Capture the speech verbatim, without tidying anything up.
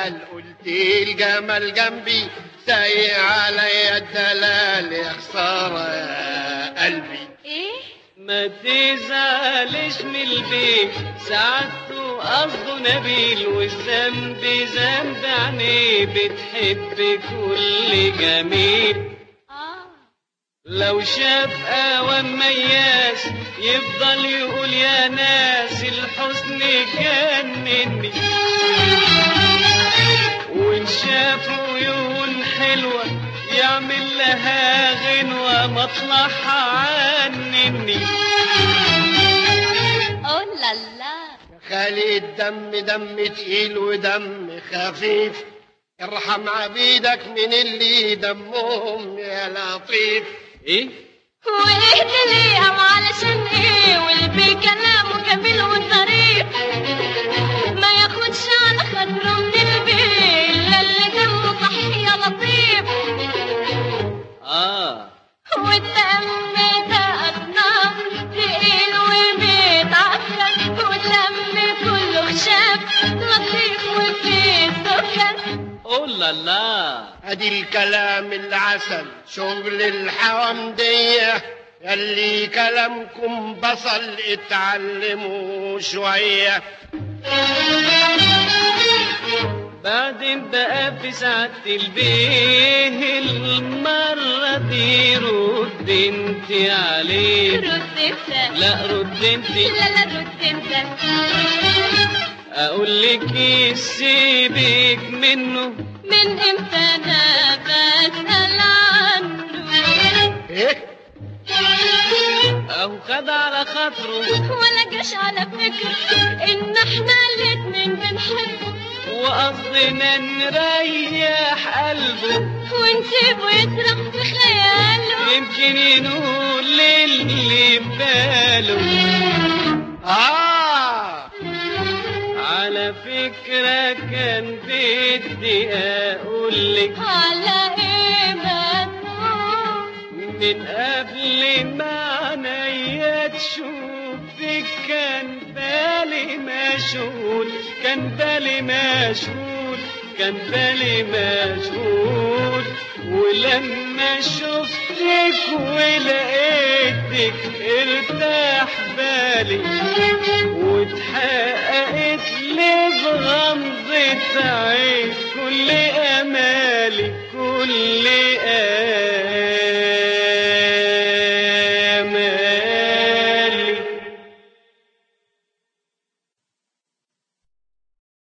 الجمال قلت الجمال جنبي سايق عليا الدلال يا خسارة يا قلبي. ايه ما تزعلش من البيت سعادته قصده نبيل والذنب ذنب عينيه بتحب كل جميل. اه لو شاف قوام مياس يفضل يقول يا ناس الحزن جنني، وإن شاف عيون حلوة يعمل لها غنوة مطلعها عنني. اوه لا لا خالي الدم دم تقيل ودم خفيف، ارحم عبيدك من اللي دمهم يا لطيف. ايه وايه ليه علشان ايه والبي كلامه جميل وطريف، ما ياخدش على خاطره من البي الا اللي دمه صحي يا لطيف. اه والدم ده أصناف تقيل وبيتعفن، والدم كله خشاب لطيف وفيه سكر. اوه لا لا ادي الكلام العسل شغل الحوامدية، يلي كلامكم بصل اتعلموا شوية. بعدين بقى في ساعة البيه المرة دي رد انت عليه. رد انت لا رد انت لا لا رد انت. اقول لك ايه سيبك منه من امتى انا بسأل عنه؟ ايه اهو خد على خاطره ولا جاش على فكرة ان احنا الاتنين بنحبه، وقصدنا نريح قلبه ونسيبه يسرح في خياله، يمكن ينول اللي بباله. اه على فكرة كان بدي اقول لك على ايه مدموع من قبل ما عينيا تشوفك كان بالي مشغول، كان بالي مشغول، كان بالي مشغول. ولما شفتك ولقيتك ارتاح بالي، واتحققت لي بغمضة عين كل امالي كل